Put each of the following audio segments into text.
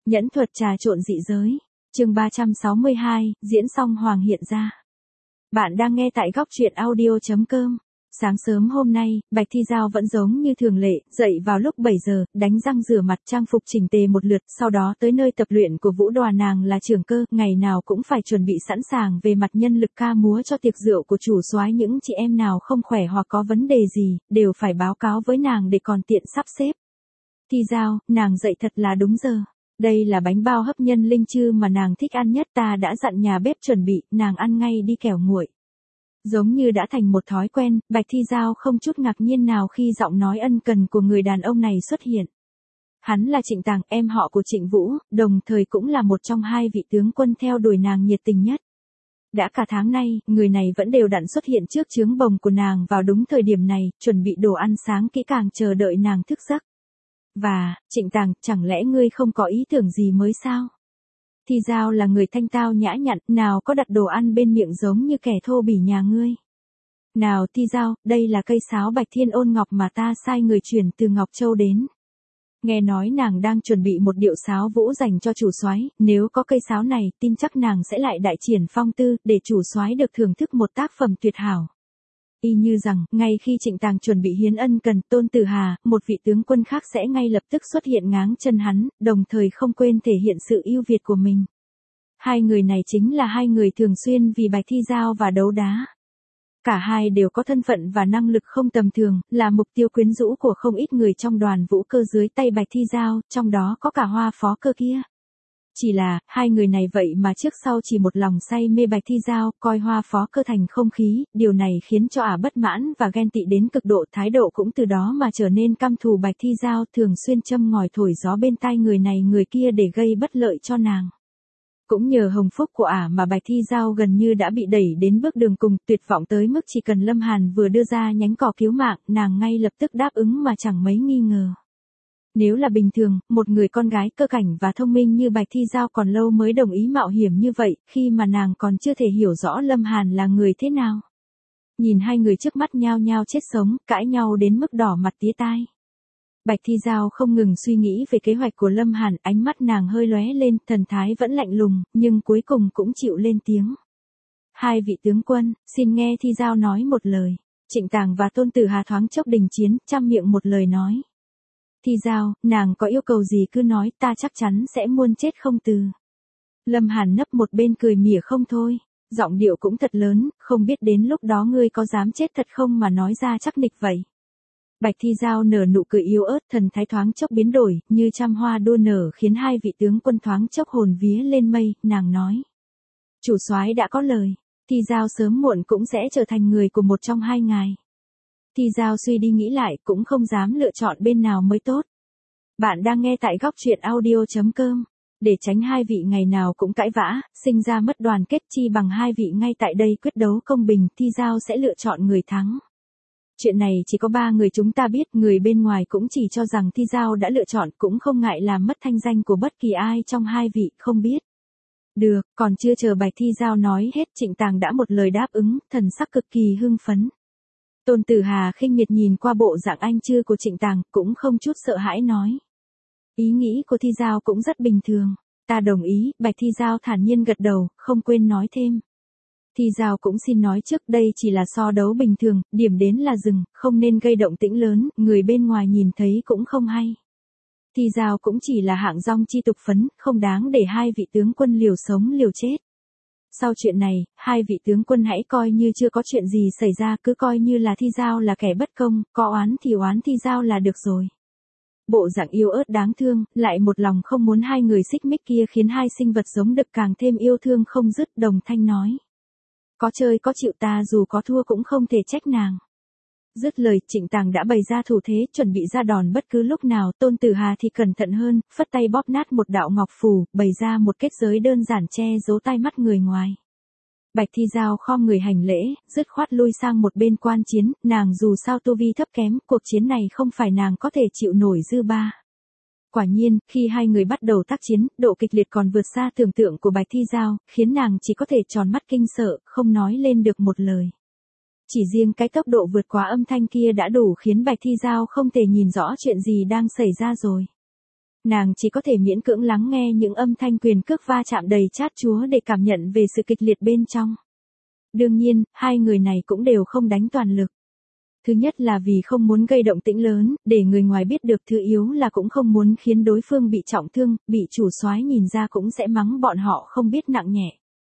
Nhẫn thuật trà trộn dị giới. Chương 362, diễn xong hoàng hiện ra. Bạn đang nghe tại góc truyện audio.com. Sáng sớm hôm nay, Bạch Thi Giao vẫn giống như thường lệ, dậy vào lúc 7 giờ, đánh răng rửa mặt trang phục chỉnh tề một lượt, sau đó tới nơi tập luyện của Vũ Đoà, nàng là trưởng cơ, ngày nào cũng phải chuẩn bị sẵn sàng về mặt nhân lực ca múa cho tiệc rượu của chủ soái, những chị em nào không khỏe hoặc có vấn đề gì, đều phải báo cáo với nàng để còn tiện sắp xếp. Thi Giao, nàng dậy thật là đúng giờ. Đây là bánh bao hấp nhân linh chư mà nàng thích ăn nhất, ta đã dặn nhà bếp chuẩn bị, nàng ăn ngay đi kẻo nguội. Giống như đã thành một thói quen, Bạch Thi Giao không chút ngạc nhiên nào khi giọng nói ân cần của người đàn ông này xuất hiện. Hắn là Trịnh Tàng, em họ của Trịnh Vũ, đồng thời cũng là một trong hai vị tướng quân theo đuổi nàng nhiệt tình nhất. Đã cả tháng nay, người này vẫn đều đặn xuất hiện trước trướng bồng của nàng vào đúng thời điểm này, chuẩn bị đồ ăn sáng kỹ càng chờ đợi nàng thức giấc. Và, Trịnh Tàng, chẳng lẽ ngươi không có ý tưởng gì mới sao? Thi Giao là người thanh tao nhã nhặn, nào có đặt đồ ăn bên miệng giống như kẻ thô bỉ nhà ngươi. Nào Thi Giao, đây là cây sáo Bạch Thiên Ôn Ngọc mà ta sai người chuyển từ Ngọc Châu đến. Nghe nói nàng đang chuẩn bị một điệu sáo vũ dành cho chủ soái, nếu có cây sáo này, tin chắc nàng sẽ lại đại triển phong tư, để chủ soái được thưởng thức một tác phẩm tuyệt hảo. Y như rằng, ngay khi Trịnh Tàng chuẩn bị hiến ân cần, Tôn Tử Hà, một vị tướng quân khác sẽ ngay lập tức xuất hiện ngáng chân hắn, đồng thời không quên thể hiện sự ưu việt của mình. Hai người này chính là hai người thường xuyên vì Bạch Thi Giao và đấu đá. Cả hai đều có thân phận và năng lực không tầm thường, là mục tiêu quyến rũ của không ít người trong đoàn vũ cơ dưới tay Bạch Thi Giao, trong đó có cả Hoa Phó Cơ kia. Chỉ là, hai người này vậy mà trước sau chỉ một lòng say mê Bạch Thi Giao, coi Hoa Phó Cơ thành không khí, điều này khiến cho ả bất mãn và ghen tị đến cực độ, thái độ cũng từ đó mà trở nên căm thù Bạch Thi Giao, thường xuyên châm ngòi thổi gió bên tai người này người kia để gây bất lợi cho nàng. Cũng nhờ hồng phúc của ả mà Bạch Thi Giao gần như đã bị đẩy đến bước đường cùng, tuyệt vọng tới mức chỉ cần Lâm Hàn vừa đưa ra nhánh cỏ cứu mạng, nàng ngay lập tức đáp ứng mà chẳng mấy nghi ngờ. Nếu là bình thường, một người con gái cơ cảnh và thông minh như Bạch Thi Giao còn lâu mới đồng ý mạo hiểm như vậy, khi mà nàng còn chưa thể hiểu rõ Lâm Hàn là người thế nào. Nhìn hai người trước mắt nhao nhao chết sống, cãi nhau đến mức đỏ mặt tía tai. Bạch Thi Giao không ngừng suy nghĩ về kế hoạch của Lâm Hàn, ánh mắt nàng hơi lóe lên, thần thái vẫn lạnh lùng, nhưng cuối cùng cũng chịu lên tiếng. Hai vị tướng quân, xin nghe Thi Giao nói một lời. Trịnh Tàng và Tôn Tử Hà thoáng chốc đình chiến, trăm miệng một lời nói. Thi Giao, nàng có yêu cầu gì cứ nói, ta chắc chắn sẽ muôn chết không từ. Lâm Hàn nấp một bên cười mỉa không thôi, giọng điệu cũng thật lớn, không biết đến lúc đó ngươi có dám chết thật không mà nói ra chắc nịch vậy. Bạch Thi Giao nở nụ cười yếu ớt, thần thái thoáng chốc biến đổi, như trăm hoa đua nở khiến hai vị tướng quân thoáng chốc hồn vía lên mây, nàng nói. Chủ soái đã có lời, Thi Giao sớm muộn cũng sẽ trở thành người của một trong hai ngài. Thi Giao suy đi nghĩ lại, cũng không dám lựa chọn bên nào mới tốt. Bạn đang nghe tại góc truyện audio.com. Để tránh hai vị ngày nào cũng cãi vã, sinh ra mất đoàn kết, chi bằng hai vị ngay tại đây quyết đấu công bình, Thi Giao sẽ lựa chọn người thắng. Chuyện này chỉ có ba người chúng ta biết, người bên ngoài cũng chỉ cho rằng Thi Giao đã lựa chọn, cũng không ngại làm mất thanh danh của bất kỳ ai trong hai vị, không biết. Được, còn chưa chờ Bạch Thi Giao nói hết, Trịnh Tàng đã một lời đáp ứng, thần sắc cực kỳ hưng phấn. Tôn Tử Hà khinh miệt nhìn qua bộ dạng anh chưa của Trịnh Tàng, cũng không chút sợ hãi nói. Ý nghĩ của Thi Giao cũng rất bình thường. Ta đồng ý, Bạch Thi Giao thản nhiên gật đầu, không quên nói thêm. Thi Giao cũng xin nói trước, đây chỉ là so đấu bình thường, điểm đến là dừng, không nên gây động tĩnh lớn, người bên ngoài nhìn thấy cũng không hay. Thi Giao cũng chỉ là hạng rong chi tục phấn, không đáng để hai vị tướng quân liều sống liều chết. Sau chuyện này, hai vị tướng quân hãy coi như chưa có chuyện gì xảy ra, cứ coi như là Thi Giao là kẻ bất công, có oán thì oán Thi Giao là được rồi. Bộ dạng yêu ớt đáng thương, lại một lòng không muốn hai người xích mích kia khiến hai sinh vật giống đực càng thêm yêu thương không dứt, đồng thanh nói. Có chơi có chịu, ta dù có thua cũng không thể trách nàng. Dứt lời, Trịnh Tàng đã bày ra thủ thế, chuẩn bị ra đòn bất cứ lúc nào, Tôn Tử Hà thì cẩn thận hơn, phất tay bóp nát một đạo ngọc phù, bày ra một kết giới đơn giản che giấu tai mắt người ngoài. Bạch Thi Giao khom người hành lễ, dứt khoát lui sang một bên quan chiến, nàng dù sao tu vi thấp kém, cuộc chiến này không phải nàng có thể chịu nổi dư ba. Quả nhiên, khi hai người bắt đầu tác chiến, độ kịch liệt còn vượt xa tưởng tượng của Bạch Thi Giao, khiến nàng chỉ có thể tròn mắt kinh sợ, không nói lên được một lời. Chỉ riêng cái tốc độ vượt quá âm thanh kia đã đủ khiến Bạch Thi Giao không thể nhìn rõ chuyện gì đang xảy ra rồi. Nàng chỉ có thể miễn cưỡng lắng nghe những âm thanh quyền cước va chạm đầy chát chúa để cảm nhận về sự kịch liệt bên trong. Đương nhiên, hai người này cũng đều không đánh toàn lực. Thứ nhất là vì không muốn gây động tĩnh lớn, để người ngoài biết được. Thứ yếu là cũng không muốn khiến đối phương bị trọng thương, bị chủ soái nhìn ra cũng sẽ mắng bọn họ không biết nặng nhẹ.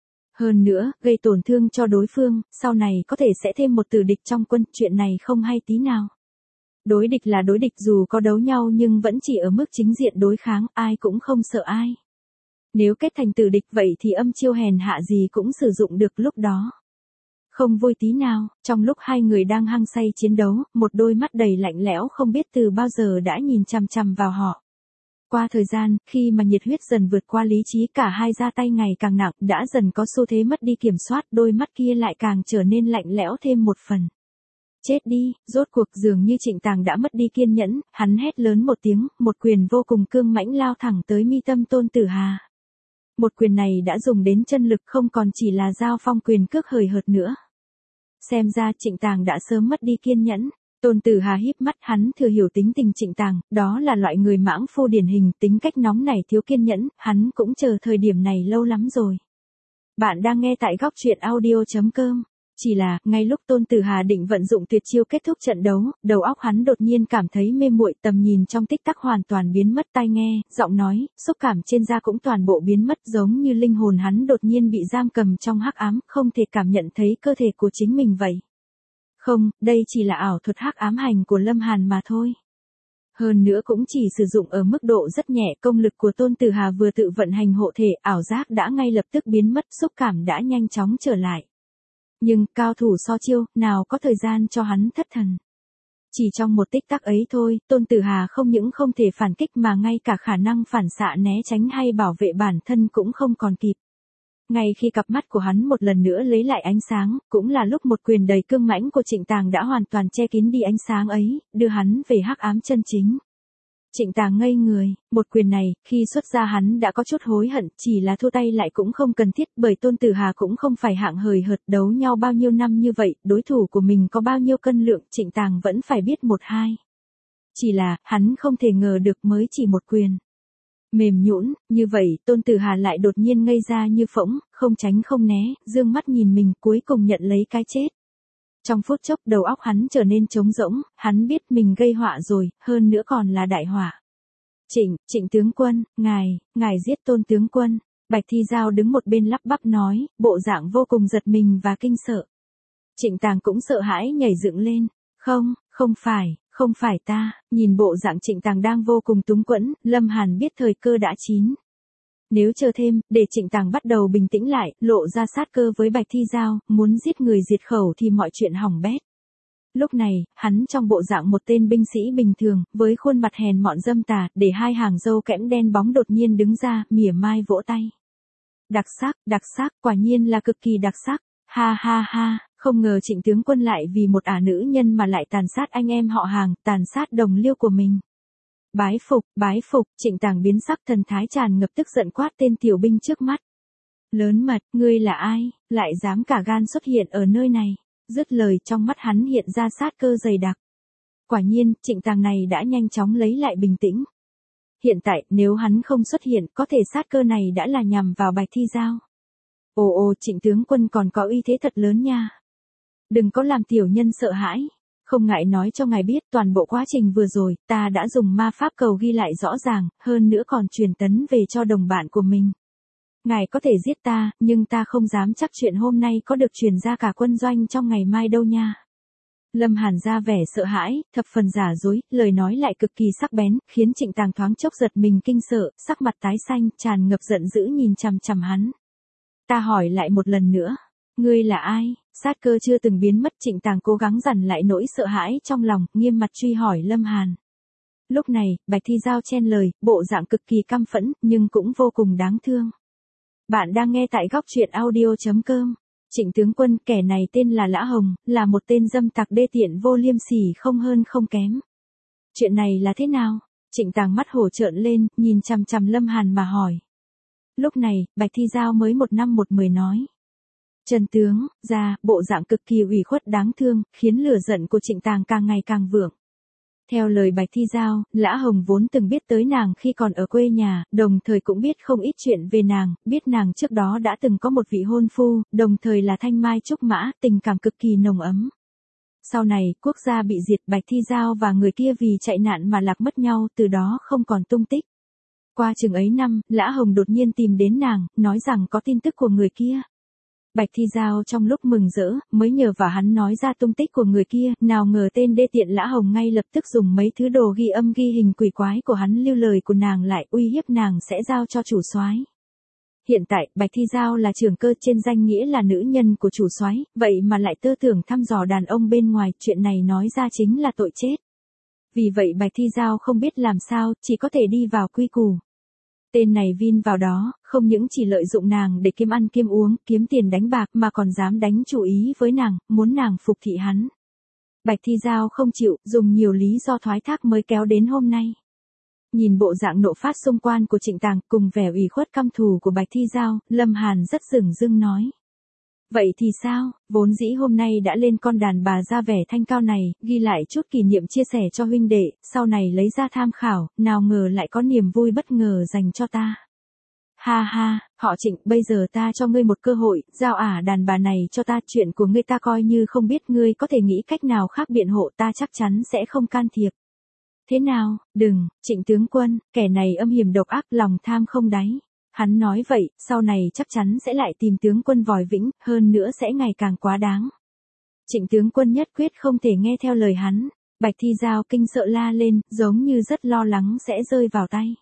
Hơn nữa, gây tổn thương cho đối phương, sau này có thể sẽ thêm một tử địch trong quân, chuyện này không hay tí nào. Đối địch là đối địch, dù có đấu nhau nhưng vẫn chỉ ở mức chính diện đối kháng, ai cũng không sợ ai. Nếu kết thành tử địch vậy thì âm chiêu hèn hạ gì cũng sử dụng được lúc đó. Không vui tí nào, trong lúc hai người đang hăng say chiến đấu, một đôi mắt đầy lạnh lẽo không biết từ bao giờ đã nhìn chằm chằm vào họ. Qua thời gian, khi mà nhiệt huyết dần vượt qua lý trí, cả hai ra tay ngày càng nặng, đã dần có xu thế mất đi kiểm soát, đôi mắt kia lại càng trở nên lạnh lẽo thêm một phần. Chết đi, rốt cuộc dường như Trịnh Tàng đã mất đi kiên nhẫn, hắn hét lớn một tiếng, một quyền vô cùng cương mãnh lao thẳng tới mi tâm Tôn Tử Hà. Một quyền này đã dùng đến chân lực, không còn chỉ là giao phong quyền cước hời hợt nữa. Xem ra Trịnh Tàng đã sớm mất đi kiên nhẫn. Tôn Tử Hà híp mắt, hắn thừa hiểu tính tình Trịnh Tàng, đó là loại người mãng phu điển hình, tính cách nóng nảy thiếu kiên nhẫn, hắn cũng chờ thời điểm này lâu lắm rồi. Bạn đang nghe tại góc truyện audio.com. Chỉ là, ngay lúc Tôn Tử Hà định vận dụng tuyệt chiêu kết thúc trận đấu, đầu óc hắn đột nhiên cảm thấy mê muội, tầm nhìn trong tích tắc hoàn toàn biến mất, tai nghe, giọng nói, xúc cảm trên da cũng toàn bộ biến mất, giống như linh hồn hắn đột nhiên bị giam cầm trong hắc ám, không thể cảm nhận thấy cơ thể của chính mình vậy. Không, đây chỉ là ảo thuật hắc ám hành của Lâm Hàn mà thôi. Hơn nữa cũng chỉ sử dụng ở mức độ rất nhẹ, công lực của Tôn Tử Hà vừa tự vận hành hộ thể, ảo giác đã ngay lập tức biến mất, xúc cảm đã nhanh chóng trở lại. Nhưng, cao thủ so chiêu, nào có thời gian cho hắn thất thần. Chỉ trong một tích tắc ấy thôi, Tôn Tử Hà không những không thể phản kích mà ngay cả khả năng phản xạ né tránh hay bảo vệ bản thân cũng không còn kịp. Ngay khi cặp mắt của hắn một lần nữa lấy lại ánh sáng, cũng là lúc một quyền đầy cương mãnh của Trịnh Tàng đã hoàn toàn che kín đi ánh sáng ấy, đưa hắn về hắc ám chân chính. Trịnh Tàng ngây người, một quyền này, khi xuất ra hắn đã có chút hối hận, chỉ là thua tay lại cũng không cần thiết, bởi Tôn Tử Hà cũng không phải hạng hời hợt, đấu nhau bao nhiêu năm như vậy, đối thủ của mình có bao nhiêu cân lượng, Trịnh Tàng vẫn phải biết một hai. Chỉ là, hắn không thể ngờ được mới chỉ một quyền. Mềm nhũn, như vậy, Tôn Tử Hà lại đột nhiên ngây ra như phỗng, không tránh không né, dương mắt nhìn mình, cuối cùng nhận lấy cái chết. Trong phút chốc đầu óc hắn trở nên trống rỗng, hắn biết mình gây họa rồi, hơn nữa còn là đại họa. Trịnh tướng quân, ngài giết Tôn tướng quân. Bạch Thi Giao đứng một bên lắp bắp nói, bộ dạng vô cùng giật mình và kinh sợ. Trịnh Tàng cũng sợ hãi nhảy dựng lên. Không phải ta, nhìn bộ dạng Trịnh Tàng đang vô cùng túng quẫn, Lâm Hàn biết thời cơ đã chín. Nếu chờ thêm, để Trịnh Tàng bắt đầu bình tĩnh lại, lộ ra sát cơ với Bạch Thi Giao, muốn giết người diệt khẩu thì mọi chuyện hỏng bét. Lúc này, hắn trong bộ dạng một tên binh sĩ bình thường, với khuôn mặt hèn mọn dâm tà, để hai hàng râu kẽm đen bóng đột nhiên đứng ra, mỉa mai vỗ tay. Đặc sắc, quả nhiên là cực kỳ đặc sắc. Ha ha ha, không ngờ Trịnh tướng quân lại vì một ả nữ nhân mà lại tàn sát anh em họ hàng, tàn sát đồng liêu của mình. Bái phục, Trịnh Tàng biến sắc, thần thái tràn ngập tức giận quát tên tiểu binh trước mắt. Lớn mật, ngươi là ai, lại dám cả gan xuất hiện ở nơi này. Dứt lời, trong mắt hắn hiện ra sát cơ dày đặc. Quả nhiên, Trịnh Tàng này đã nhanh chóng lấy lại bình tĩnh. Hiện tại, nếu hắn không xuất hiện, có thể sát cơ này đã là nhằm vào Bạch Thi Giao. Ồ, Trịnh tướng quân còn có uy thế thật lớn nha. Đừng có làm tiểu nhân sợ hãi. Không ngại nói cho ngài biết, toàn bộ quá trình vừa rồi, ta đã dùng ma pháp cầu ghi lại rõ ràng, hơn nữa còn truyền tấn về cho đồng bạn của mình. Ngài có thể giết ta, nhưng ta không dám chắc chuyện hôm nay có được truyền ra cả quân doanh trong ngày mai đâu nha. Lâm Hàn ra vẻ sợ hãi, thập phần giả dối, lời nói lại cực kỳ sắc bén, khiến Trịnh Tàng thoáng chốc giật mình kinh sợ, sắc mặt tái xanh, tràn ngập giận dữ nhìn chằm chằm hắn. Ta hỏi lại một lần nữa, ngươi là ai? Sát cơ chưa từng biến mất, Trịnh Tàng cố gắng dằn lại nỗi sợ hãi trong lòng, nghiêm mặt truy hỏi Lâm Hàn. Lúc này, Bạch Thi Giao chen lời, bộ dạng cực kỳ căm phẫn, nhưng cũng vô cùng đáng thương. Bạn đang nghe tại góc truyện audio.com. Trịnh tướng quân, kẻ này tên là Lã Hồng, là một tên dâm tặc đê tiện vô liêm sỉ không hơn không kém. Chuyện này là thế nào? Trịnh Tàng mắt hổ trợn lên, nhìn chằm chằm Lâm Hàn mà hỏi. Lúc này, Bạch Thi Giao mới 1 năm 1 mười nói. Trần tướng, ra, bộ dạng cực kỳ ủy khuất đáng thương, khiến lửa giận của Trịnh Tàng càng ngày càng vượng. Theo lời Bạch Thi Giao, Lã Hồng vốn từng biết tới nàng khi còn ở quê nhà, đồng thời cũng biết không ít chuyện về nàng, biết nàng trước đó đã từng có một vị hôn phu, đồng thời là thanh mai trúc mã, tình cảm cực kỳ nồng ấm. Sau này, quốc gia bị diệt, Bạch Thi Giao và người kia vì chạy nạn mà lạc mất nhau, từ đó không còn tung tích. Qua chừng ấy năm, Lã Hồng đột nhiên tìm đến nàng, nói rằng có tin tức của người kia. Bạch Thi Giao trong lúc mừng rỡ, mới nhờ vào hắn nói ra tung tích của người kia, nào ngờ tên đê tiện Lã Hồng ngay lập tức dùng mấy thứ đồ ghi âm ghi hình quỷ quái của hắn lưu lời của nàng lại, uy hiếp nàng sẽ giao cho chủ soái. Hiện tại, Bạch Thi Giao là trưởng cơ trên danh nghĩa là nữ nhân của chủ soái, vậy mà lại tơ tưởng thăm dò đàn ông bên ngoài, chuyện này nói ra chính là tội chết. Vì vậy Bạch Thi Giao không biết làm sao, chỉ có thể đi vào quy củ. Tên này vin vào đó, không những chỉ lợi dụng nàng để kiếm ăn kiếm uống, kiếm tiền đánh bạc mà còn dám đánh chủ ý với nàng, muốn nàng phục thị hắn. Bạch Thi Giao không chịu, dùng nhiều lý do thoái thác mới kéo đến hôm nay. Nhìn bộ dạng nộ phát xung quan của Trịnh Tàng cùng vẻ ủy khuất căm thù của Bạch Thi Giao, Lâm Hàn rất dửng dưng nói. Vậy thì sao, vốn dĩ hôm nay đã lên con đàn bà ra vẻ thanh cao này, ghi lại chút kỷ niệm chia sẻ cho huynh đệ, sau này lấy ra tham khảo, nào ngờ lại có niềm vui bất ngờ dành cho ta. Ha ha, họ Trịnh, bây giờ ta cho ngươi một cơ hội, giao đàn bà này cho ta, chuyện của ngươi ta coi như không biết, ngươi có thể nghĩ cách nào khác biện hộ, ta chắc chắn sẽ không can thiệp. Thế nào, đừng, Trịnh tướng quân, kẻ này âm hiểm độc ác, lòng tham không đáy. Hắn nói vậy, sau này chắc chắn sẽ lại tìm tướng quân vòi vĩnh, hơn nữa sẽ ngày càng quá đáng. Trịnh tướng quân nhất quyết không thể nghe theo lời hắn. Bạch Thi Giao kinh sợ la lên, giống như rất lo lắng sẽ rơi vào tay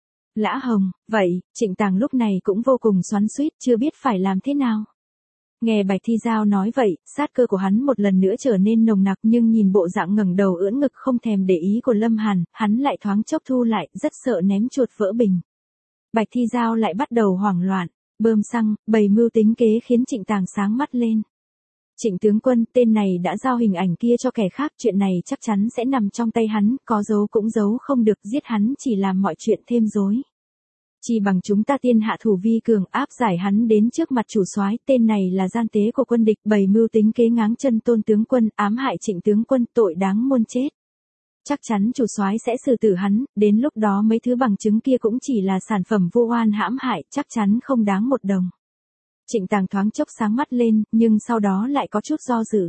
Lã Hồng. Vậy, Trịnh Tàng lúc này cũng vô cùng xoắn xuýt, chưa biết phải làm thế nào. Nghe Bạch Thi Giao nói vậy, sát cơ của hắn một lần nữa trở nên nồng nặc, nhưng nhìn bộ dạng ngẩng đầu ưỡn ngực không thèm để ý của Lâm Hàn, hắn lại thoáng chốc thu lại, rất sợ ném chuột vỡ bình. Bạch Thi Giao lại bắt đầu hoảng loạn, bơm xăng, bày mưu tính kế khiến Trịnh Tàng sáng mắt lên. Trịnh tướng quân, tên này đã giao hình ảnh kia cho kẻ khác, chuyện này chắc chắn sẽ nằm trong tay hắn, có giấu cũng giấu không được, giết hắn chỉ làm mọi chuyện thêm rối. Chỉ bằng chúng ta tiên hạ thủ vi cường, áp giải hắn đến trước mặt chủ soái, tên này là gian tế của quân địch, bày mưu tính kế ngáng chân Tôn tướng quân, ám hại Trịnh tướng quân, tội đáng muôn chết. Chắc chắn chủ soái sẽ xử tử hắn, đến lúc đó mấy thứ bằng chứng kia cũng chỉ là sản phẩm vu oan hãm hại, chắc chắn không đáng một đồng. Trịnh Tàng thoáng chốc sáng mắt lên, nhưng sau đó lại có chút do dự.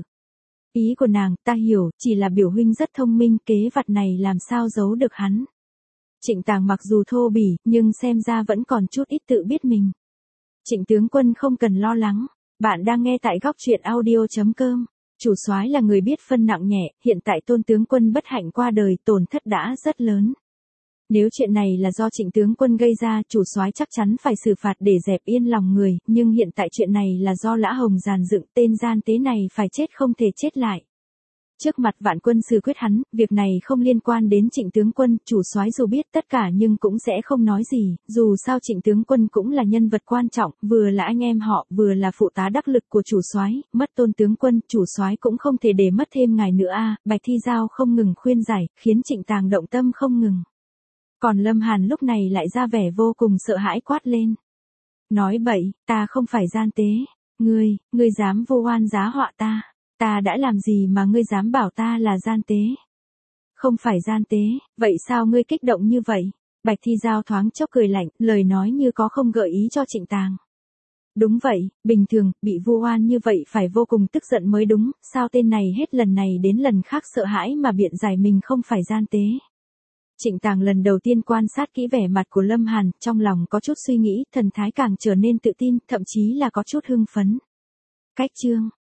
Ý của nàng, ta hiểu, chỉ là biểu huynh rất thông minh, kế vặt này làm sao giấu được hắn. Trịnh Tàng mặc dù thô bỉ, nhưng xem ra vẫn còn chút ít tự biết mình. Trịnh tướng quân không cần lo lắng, bạn đang nghe tại góc truyện audio.com. Chủ soái là người biết phân nặng nhẹ, hiện tại Tôn tướng quân bất hạnh qua đời, tổn thất đã rất lớn. Nếu chuyện này là do Trịnh tướng quân gây ra, chủ soái chắc chắn phải xử phạt để dẹp yên lòng người, nhưng hiện tại chuyện này là do Lã Hồng dàn dựng, tên gian tế này phải chết không thể chết lại. Trước mặt vạn quân xử quyết hắn, việc này không liên quan đến Trịnh tướng quân, chủ soái dù biết tất cả nhưng cũng sẽ không nói gì, dù sao Trịnh tướng quân cũng là nhân vật quan trọng, vừa là anh em họ, vừa là phụ tá đắc lực của chủ soái, mất Tôn tướng quân, chủ soái cũng không thể để mất thêm ngài nữa a. Bạch Thi Giao không ngừng khuyên giải, khiến Trịnh Tàng động tâm không ngừng. Còn Lâm Hàn lúc này lại ra vẻ vô cùng sợ hãi quát lên. Nói bậy, ta không phải gian tế, ngươi dám vu oan giá họa ta. Ta đã làm gì mà ngươi dám bảo ta là gian tế? Không phải gian tế, vậy sao ngươi kích động như vậy? Bạch Thi Giao thoáng chốc cười lạnh, lời nói như có không gợi ý cho Trịnh Tàng. Đúng vậy, bình thường, bị vu oan như vậy phải vô cùng tức giận mới đúng, sao tên này hết lần này đến lần khác sợ hãi mà biện giải mình không phải gian tế. Trịnh Tàng lần đầu tiên quan sát kỹ vẻ mặt của Lâm Hàn, trong lòng có chút suy nghĩ, thần thái càng trở nên tự tin, thậm chí là có chút hưng phấn. Cách chương